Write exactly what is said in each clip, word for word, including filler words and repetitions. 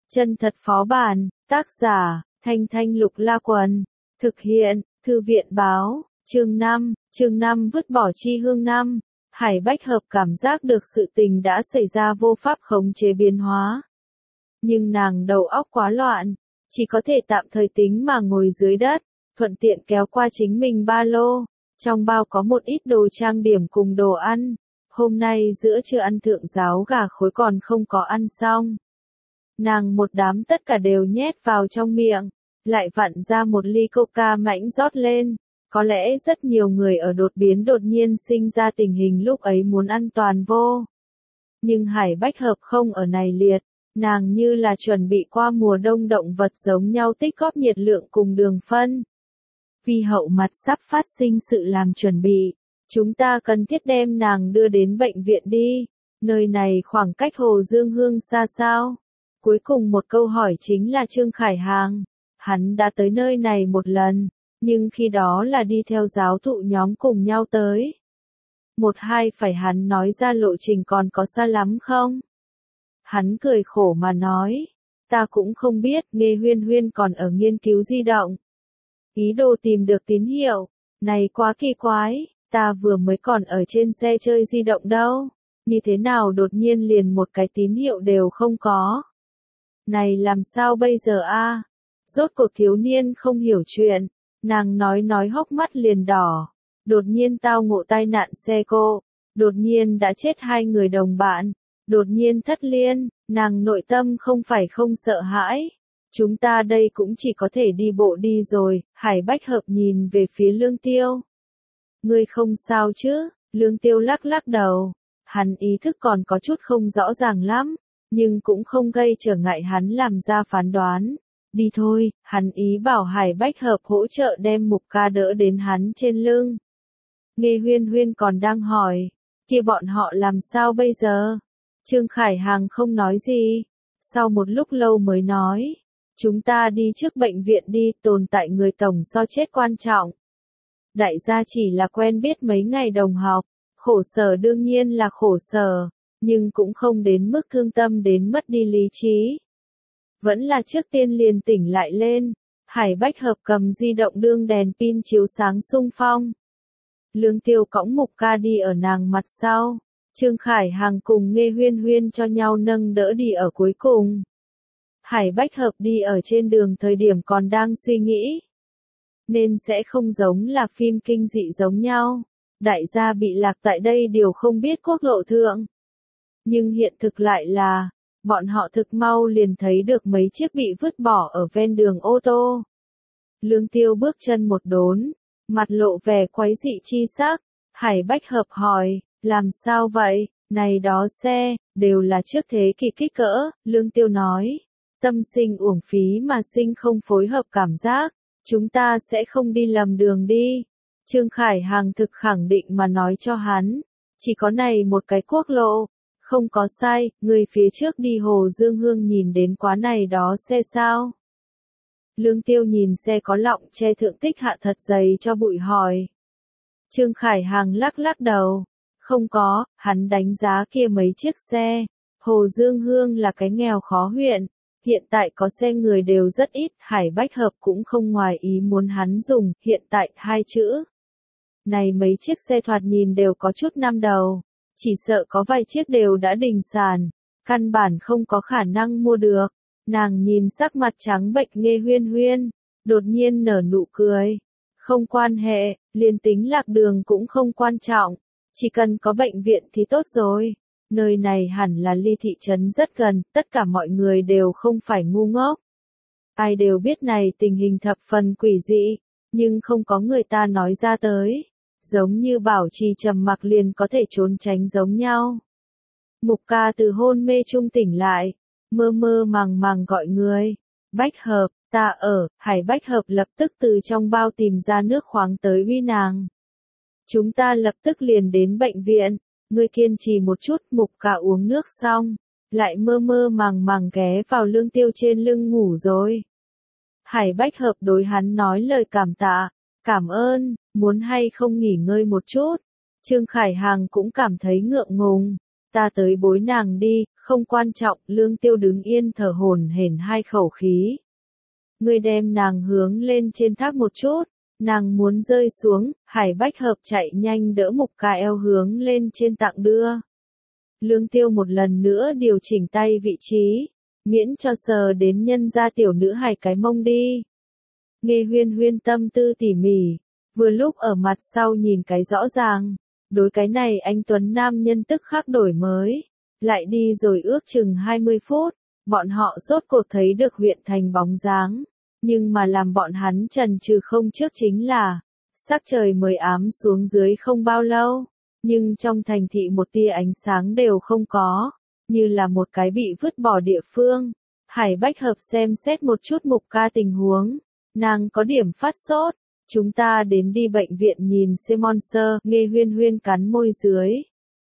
Chân thật phó bản, tác giả, Thanh Thanh Lục La Quần, thực hiện, Thư viện báo, chương năm, chương năm vứt bỏ chi hương năm. Hải Bách Hợp cảm giác được sự tình đã xảy ra vô pháp khống chế biến hóa. Nhưng nàng đầu óc quá loạn, chỉ có thể tạm thời tính mà ngồi dưới đất, thuận tiện kéo qua chính mình ba lô. Trong bao có một ít đồ trang điểm cùng đồ ăn. Hôm nay giữa trưa ăn thượng giáo gà khối còn không có ăn xong. Nàng một đám tất cả đều nhét vào trong miệng, lại vặn ra một ly coca mãnh rót lên. Có lẽ rất nhiều người ở đột biến đột nhiên sinh ra tình hình lúc ấy muốn ăn toàn vô. Nhưng Hải Bách Hợp không ở này liệt, nàng như là chuẩn bị qua mùa đông động vật giống nhau tích góp nhiệt lượng cùng đường phân. Vì hậu mặt sắp phát sinh sự làm chuẩn bị, chúng ta cần thiết đem nàng đưa đến bệnh viện đi, nơi này khoảng cách Hồ Dương Hương xa sao? Cuối cùng một câu hỏi chính là Trương Khải Hàng, hắn đã tới nơi này một lần. Nhưng khi đó là đi theo giáo thụ nhóm cùng nhau tới. Một hai phải hắn nói ra lộ trình còn có xa lắm không? Hắn cười khổ mà nói. Ta cũng không biết, Nghê Huyên Huyên còn ở nghiên cứu di động. Ý đồ tìm được tín hiệu. Này quá kỳ quái, ta vừa mới còn ở trên xe chơi di động đâu. Như thế nào đột nhiên liền một cái tín hiệu đều không có. Này làm sao bây giờ a? Rốt cuộc thiếu niên không hiểu chuyện. Nàng nói nói hốc mắt liền đỏ. Đột nhiên tao ngộ tai nạn xe cộ. Đột nhiên đã chết hai người đồng bạn. Đột nhiên thất liên. Nàng nội tâm không phải không sợ hãi. Chúng ta đây cũng chỉ có thể đi bộ đi rồi. Hải Bách Hợp nhìn về phía Lương Tiêu. Ngươi không sao chứ? Lương Tiêu lắc lắc đầu. Hắn ý thức còn có chút không rõ ràng lắm. Nhưng cũng không gây trở ngại hắn làm ra phán đoán. Đi thôi, hắn ý bảo Hải Bách Hợp hỗ trợ đem Mục Ca đỡ đến hắn trên lưng. Nghê Huyên Huyên còn đang hỏi, kia bọn họ làm sao bây giờ? Trương Khải Hàng không nói gì, sau một lúc lâu mới nói, chúng ta đi trước bệnh viện đi, tồn tại người tổng so chết quan trọng. Đại gia chỉ là quen biết mấy ngày đồng học, khổ sở đương nhiên là khổ sở, nhưng cũng không đến mức thương tâm đến mất đi lý trí. Vẫn là trước tiên liền tỉnh lại lên, Hải Bách Hợp cầm di động đương đèn pin chiếu sáng xung phong. Lương Tiêu cõng Mục Ca đi ở nàng mặt sau, Trương Khải Hàng cùng Nghê Huyên Huyên cho nhau nâng đỡ đi ở cuối cùng. Hải Bách Hợp đi ở trên đường thời điểm còn đang suy nghĩ. Nên sẽ không giống là phim kinh dị giống nhau, đại gia bị lạc tại đây đều không biết quốc lộ thượng. Nhưng hiện thực lại là, bọn họ thực mau liền thấy được mấy chiếc bị vứt bỏ ở ven đường ô tô. Lương Tiêu bước chân một đốn, mặt lộ vẻ quái dị chi sắc. Hải Bách Hợp hỏi, làm sao vậy? Này đó xe, đều là trước thế kỷ kích cỡ. Lương Tiêu nói, tâm sinh uổng phí mà sinh không phối hợp cảm giác. Chúng ta sẽ không đi lầm đường đi. Trương Khải Hàng thực khẳng định mà nói cho hắn, chỉ có này một cái quốc lộ. Không có sai, người phía trước đi Hồ Dương Hương nhìn đến quá này đó xe sao? Lương Tiêu nhìn xe có lọng che thượng tích hạ thật dày cho bụi hỏi. Trương Khải Hàng lắc lắc đầu. Không có, hắn đánh giá kia mấy chiếc xe. Hồ Dương Hương là cái nghèo khó huyện. Hiện tại có xe người đều rất ít, Hải Bách Hợp cũng không ngoài ý muốn hắn dùng, hiện tại hai chữ. Này mấy chiếc xe thoạt nhìn đều có chút năm đầu. Chỉ sợ có vài chiếc đều đã đình sản, căn bản không có khả năng mua được. Nàng nhìn sắc mặt trắng bệch Nghê Huyên Huyên, đột nhiên nở nụ cười. Không quan hệ, liền tính lạc đường cũng không quan trọng, chỉ cần có bệnh viện thì tốt rồi. Nơi này hẳn là ly thị trấn rất gần, tất cả mọi người đều không phải ngu ngốc. Ai đều biết này tình hình thập phần quỷ dị, nhưng không có người ta nói ra tới. Giống như bảo trì trầm mặc liền có thể trốn tránh giống nhau. Mục Ca từ hôn mê trung tỉnh lại, mơ mơ màng màng gọi người. Bách Hợp, ta ở. Hải Bách Hợp lập tức từ trong bao tìm ra nước khoáng tới uy nàng. Chúng ta lập tức liền đến bệnh viện. Ngươi kiên trì một chút. Mục Ca uống nước xong, lại mơ mơ màng màng ghé vào Lương Tiêu trên lưng ngủ rồi. Hải Bách Hợp đối hắn nói lời cảm tạ. Cảm ơn, muốn hay không nghỉ ngơi một chút. Trương Khải Hàng cũng cảm thấy ngượng ngùng. Ta tới bối nàng đi, không quan trọng, Lương Tiêu đứng yên thở hổn hển hai khẩu khí. Ngươi đem nàng hướng lên trên thác một chút, nàng muốn rơi xuống, Hải Bách Hợp chạy nhanh đỡ Mục Ca eo hướng lên trên tặng đưa. Lương Tiêu một lần nữa điều chỉnh tay vị trí, miễn cho sờ đến nhân gia tiểu nữ hài cái mông đi. Nghe Huyên Huyên tâm tư tỉ mỉ, vừa lúc ở mặt sau nhìn cái rõ ràng, đối cái này anh tuấn nam nhân tức khắc đổi mới, lại đi rồi ước chừng hai mươi phút, bọn họ rốt cuộc thấy được huyện thành bóng dáng, nhưng mà làm bọn hắn trần trừ không trước chính là, sắc trời mới ám xuống dưới không bao lâu, nhưng trong thành thị một tia ánh sáng đều không có, như là một cái bị vứt bỏ địa phương. Hải Bách Hợp xem xét một chút Mục Ca tình huống, nàng có điểm phát sốt, chúng ta đến đi bệnh viện nhìn xem Monster, Nghe Huyên Huyên cắn môi dưới.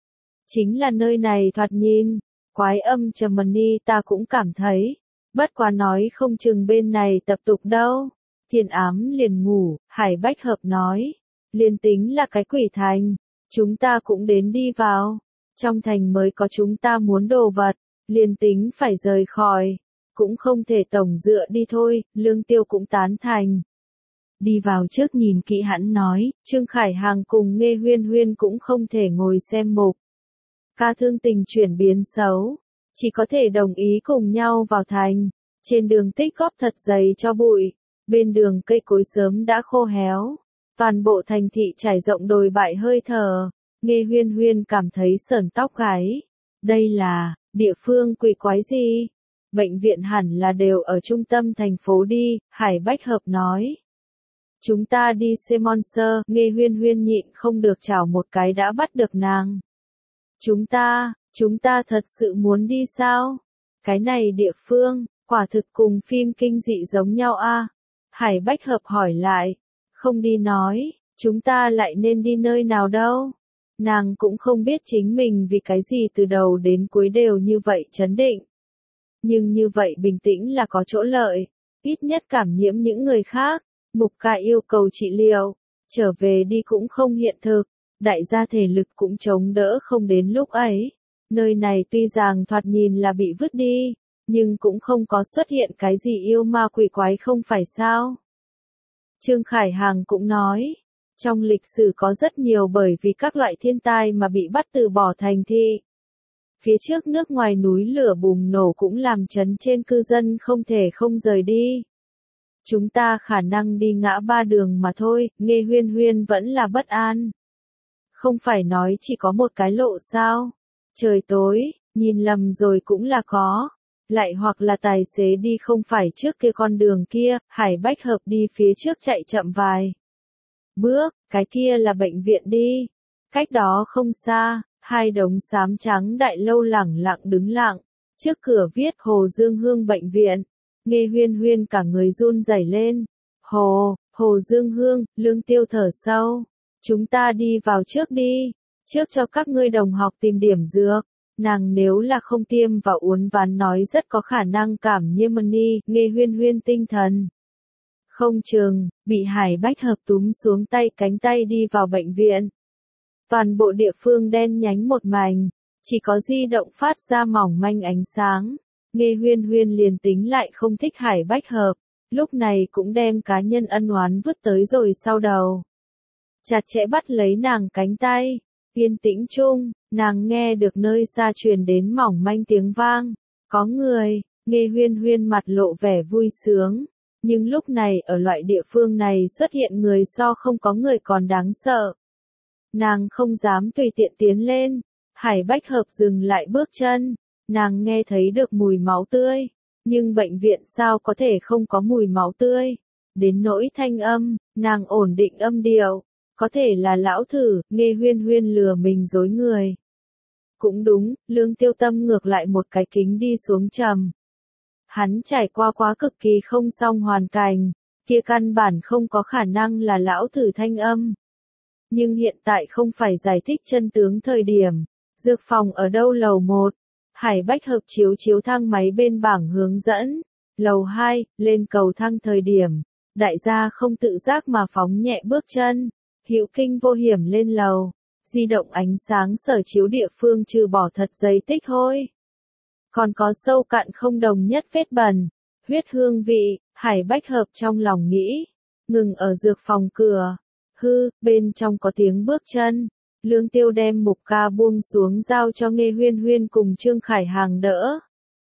Chính là nơi này thoạt nhìn, quái âm trầm mần đi ta cũng cảm thấy, bất quá nói không chừng bên này tập tục đâu. Thiên ám liền ngủ, Hải Bách Hợp nói, liền tính là cái quỷ thành, chúng ta cũng đến đi vào, trong thành mới có chúng ta muốn đồ vật, liền tính phải rời khỏi, cũng không thể tổng dựa đi thôi, Lương Tiêu cũng tán thành. Đi vào trước nhìn kỹ hắn nói, Trương Khải Hàng cùng Nghe Huyên Huyên cũng không thể ngồi xem Mục Ca thương tình chuyển biến xấu, chỉ có thể đồng ý cùng nhau vào thành. Trên đường tích góp thật dày cho bụi, bên đường cây cối sớm đã khô héo, toàn bộ thành thị trải rộng đồi bại hơi thở. Nghe Huyên Huyên cảm thấy sởn tóc gáy. Đây là địa phương quỷ quái gì? Bệnh viện hẳn là đều ở trung tâm thành phố đi, Hải Bách Hợp nói. Chúng ta đi xem Monster, Nghe Huyên Huyên nhịn không được chào một cái đã bắt được nàng. Chúng ta, chúng ta thật sự muốn đi sao? Cái này địa phương, quả thực cùng phim kinh dị giống nhau a. Hải Bách Hợp hỏi lại, không đi nói, chúng ta lại nên đi nơi nào đâu? Nàng cũng không biết chính mình vì cái gì từ đầu đến cuối đều như vậy chấn định. Nhưng như vậy bình tĩnh là có chỗ lợi, ít nhất cảm nhiễm những người khác. Mục Ca yêu cầu trị liệu, trở về đi cũng không hiện thực, đại gia thể lực cũng chống đỡ không đến lúc ấy. Nơi này tuy rằng thoạt nhìn là bị vứt đi, nhưng cũng không có xuất hiện cái gì yêu ma quỷ quái không phải sao. Trương Khải Hàng cũng nói, trong lịch sử có rất nhiều bởi vì các loại thiên tai mà bị bắt từ bỏ thành thị. Phía trước nước ngoài núi lửa bùng nổ cũng làm chấn trên cư dân không thể không rời đi. Chúng ta khả năng đi ngã ba đường mà thôi, Nghe Huyên Huyên vẫn là bất an. Không phải nói chỉ có một cái lộ sao? Trời tối, nhìn lầm rồi cũng là có. Lại hoặc là tài xế đi không phải trước kia con đường kia, Hải Bách Hợp đi phía trước chạy chậm vài bước, cái kia là bệnh viện đi. Cách đó không xa, hai đống xám trắng đại lâu lẳng lặng đứng lặng, trước cửa viết Hồ Dương Hương bệnh viện. Nghe Huyên Huyên cả người run rẩy lên. Hồ, Hồ Dương Hương, Lương Tiêu thở sâu. Chúng ta đi vào trước đi, trước cho các ngươi đồng học tìm điểm dược. Nàng nếu là không tiêm vào uốn ván nói rất có khả năng cảm nhiễm ni, Nghe Huyên Huyên tinh thần. Không chừng, bị Hải Bách Hợp túm xuống tay cánh tay đi vào bệnh viện. Toàn bộ địa phương đen nhánh một mảnh, chỉ có di động phát ra mỏng manh ánh sáng. Nghe Huyên Huyên liền tính lại không thích Hải Bách Hợp, lúc này cũng đem cá nhân ân oán vứt tới rồi sau đầu. Chặt chẽ bắt lấy nàng cánh tay, yên tĩnh chung, nàng nghe được nơi xa truyền đến mỏng manh tiếng vang, có người. Nghe Huyên Huyên mặt lộ vẻ vui sướng, nhưng lúc này ở loại địa phương này xuất hiện người so không có người còn đáng sợ. Nàng không dám tùy tiện tiến lên, Hải Bách Hợp dừng lại bước chân. Nàng nghe thấy được mùi máu tươi, nhưng bệnh viện sao có thể không có mùi máu tươi. Đến nỗi thanh âm, nàng ổn định âm điệu, có thể là lão thử, Nghe Huyên Huyên lừa mình dối người. Cũng đúng, Lương Tiêu tâm ngược lại một cái kính đi xuống trầm. Hắn trải qua quá cực kỳ không xong hoàn cảnh, kia căn bản không có khả năng là lão thử thanh âm. Nhưng hiện tại không phải giải thích chân tướng thời điểm, dược phòng ở đâu lầu một. Hải Bách Hợp chiếu chiếu thang máy bên bảng hướng dẫn, lầu hai, lên cầu thang thời điểm, đại gia không tự giác mà phóng nhẹ bước chân, hữu kinh vô hiểm lên lầu, di động ánh sáng sở chiếu địa phương trừ bỏ thật dày tích hôi. Còn có sâu cạn không đồng nhất vết bẩn, huyết hương vị, Hải Bách Hợp trong lòng nghĩ. Ngừng ở dược phòng cửa. Hư, bên trong có tiếng bước chân. Lương Tiêu đem Mục Ca buông xuống giao cho Nghê Huyên Huyên cùng Trương Khải Hàng đỡ.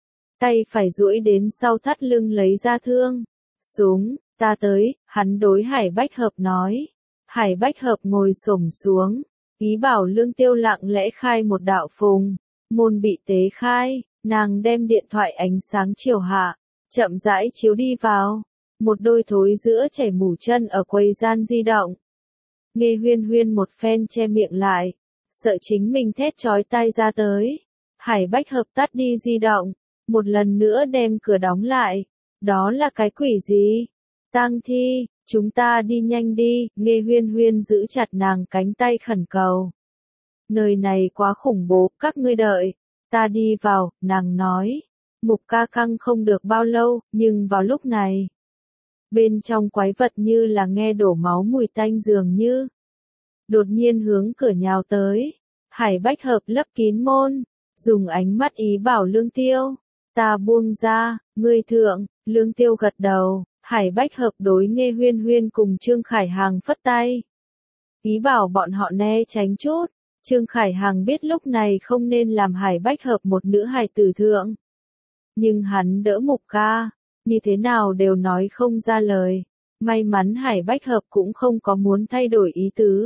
Tay phải duỗi đến sau thắt lưng lấy ra thương. Súng, ta tới, hắn đối Hải Bách Hợp nói. Hải Bách Hợp ngồi xổm xuống. Ý bảo Lương Tiêu lặng lẽ khai một đạo phùng. Môn bị tế khai, nàng đem điện thoại ánh sáng chiều hạ. Chậm rãi chiếu đi vào. Một đôi thối giữa chảy mủ chân ở quầy gian di động. Nghê Huyên Huyên một phen che miệng lại. Sợ chính mình thét chói tai ra tới. Hải Bách Hợp tắt đi di động. Một lần nữa đem cửa đóng lại. Đó là cái quỷ gì? Tang thi, chúng ta đi nhanh đi. Nghê Huyên Huyên giữ chặt nàng cánh tay khẩn cầu. Nơi này quá khủng bố, các ngươi đợi. Ta đi vào, nàng nói. Mục Ca căng không được bao lâu, nhưng vào lúc này. Bên trong quái vật như là nghe đổ máu mùi tanh dường như. Đột nhiên hướng cửa nhào tới. Hải Bách Hợp lấp kín môn. Dùng ánh mắt ý bảo Lương Tiêu. Ta buông ra, ngươi thượng, Lương Tiêu gật đầu. Hải Bách Hợp đối Nghê Huyên Huyên cùng Trương Khải Hàng phất tay. Ý bảo bọn họ né tránh chút. Trương Khải Hàng biết lúc này không nên làm Hải Bách Hợp một nữ hài tử thượng. Nhưng hắn đỡ Mục Ca, như thế nào đều nói không ra lời. May mắn Hải Bách Hợp cũng không có muốn thay đổi ý tứ.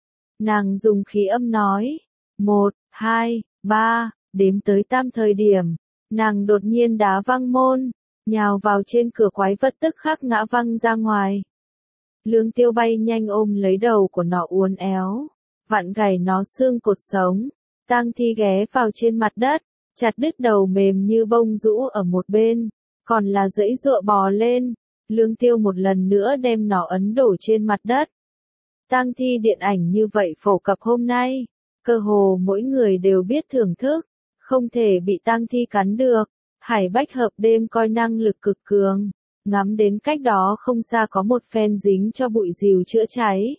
Nàng dùng khí âm nói. Một, hai, ba, đếm tới tam thời điểm. Nàng đột nhiên đá văng môn. Nhào vào trên cửa quái vật tức khắc ngã văng ra ngoài. Lương Tiêu bay nhanh ôm lấy đầu của nó uốn éo. Vặn gảy nó xương cột sống. Tang thi ghé vào trên mặt đất. Chặt đứt đầu mềm như bông rũ ở một bên. Còn là dãy dụa bò lên. Lương Tiêu một lần nữa đem nó ấn đổ trên mặt đất. Tang thi điện ảnh như vậy phổ cập hôm nay. Cơ hồ mỗi người đều biết thưởng thức. Không thể bị tang thi cắn được. Hải Bách Hợp đêm coi năng lực cực cường. Ngắm đến cách đó không xa có một phen dính cho bụi rìu chữa cháy.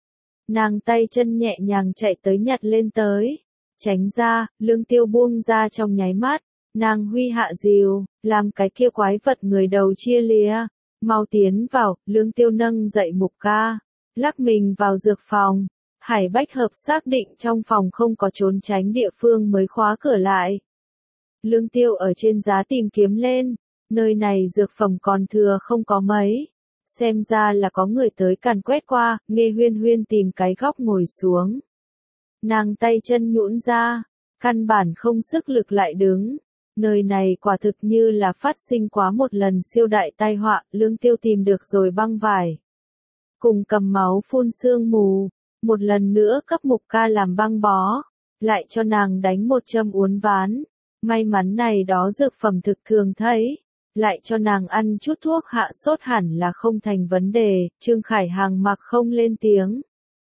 Nàng tay chân nhẹ nhàng chạy tới nhặt lên tới. Tránh ra, Lương Tiêu buông ra trong nháy mắt. Nàng huy hạ rìu, làm cái kia quái vật người đầu chia lìa. Mau tiến vào, Lương Tiêu nâng dậy Mục Ca. Lắc mình vào dược phòng. Hải Bách Hợp xác định trong phòng không có trốn tránh địa phương mới khóa cửa lại. Lương Tiêu ở trên giá tìm kiếm lên. Nơi này dược phẩm còn thừa không có mấy. Xem ra là có người tới càn quét qua. Nghê Huyên Huyên tìm cái góc ngồi xuống. Nàng tay chân nhũn ra. Căn bản không sức lực lại đứng. Nơi này quả thực như là phát sinh quá một lần siêu đại tai họa. Lương Tiêu tìm được rồi băng vải. Cùng cầm máu phun sương mù. Một lần nữa cấp Mục Ca làm băng bó. Lại cho nàng đánh một châm uốn ván. May mắn này đó dược phẩm thực thường thấy. Lại cho nàng ăn chút thuốc hạ sốt hẳn là không thành vấn đề. Trương Khải Hàng mặc không lên tiếng.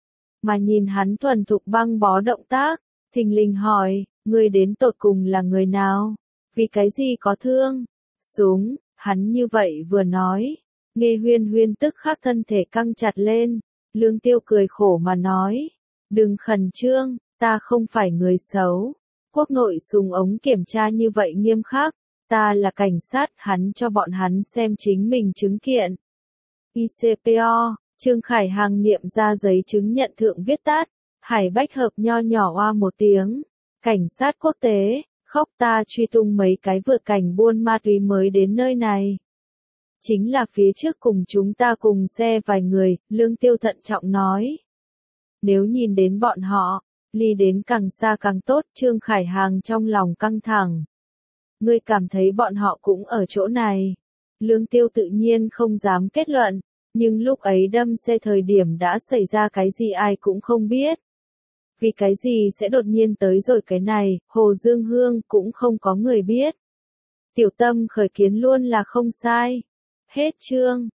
Mà nhìn hắn thuần thục băng bó động tác. Thình lình hỏi, người đến tột cùng là người nào? Vì cái gì có thương? Súng, hắn như vậy vừa nói. Nghê Huyên Huyên tức khắc thân thể căng chặt lên. Lương Tiêu cười khổ mà nói. Đừng khẩn trương, ta không phải người xấu. Quốc nội súng ống kiểm tra như vậy nghiêm khắc. Ta là cảnh sát, hắn cho bọn hắn xem chính mình chứng kiện. i xê pê o, Trương Khải Hàng niệm ra giấy chứng nhận thượng viết tắt. Hải Bách Hợp nho nhỏ oa một tiếng. Cảnh sát quốc tế, khóc ta truy tung mấy cái vượt cảnh buôn ma túy mới đến nơi này. Chính là phía trước cùng chúng ta cùng xe vài người, Lương Tiêu thận trọng nói. Nếu nhìn đến bọn họ, ly đến càng xa càng tốt. Trương Khải Hàng trong lòng căng thẳng. Ngươi cảm thấy bọn họ cũng ở chỗ này. Lương Tiêu tự nhiên không dám kết luận, nhưng lúc ấy đâm xe thời điểm đã xảy ra cái gì ai cũng không biết. Vì cái gì sẽ đột nhiên tới rồi cái này, Hồ Dương Hương cũng không có người biết. Tiểu Tâm khởi kiến luôn là không sai. Hết chương.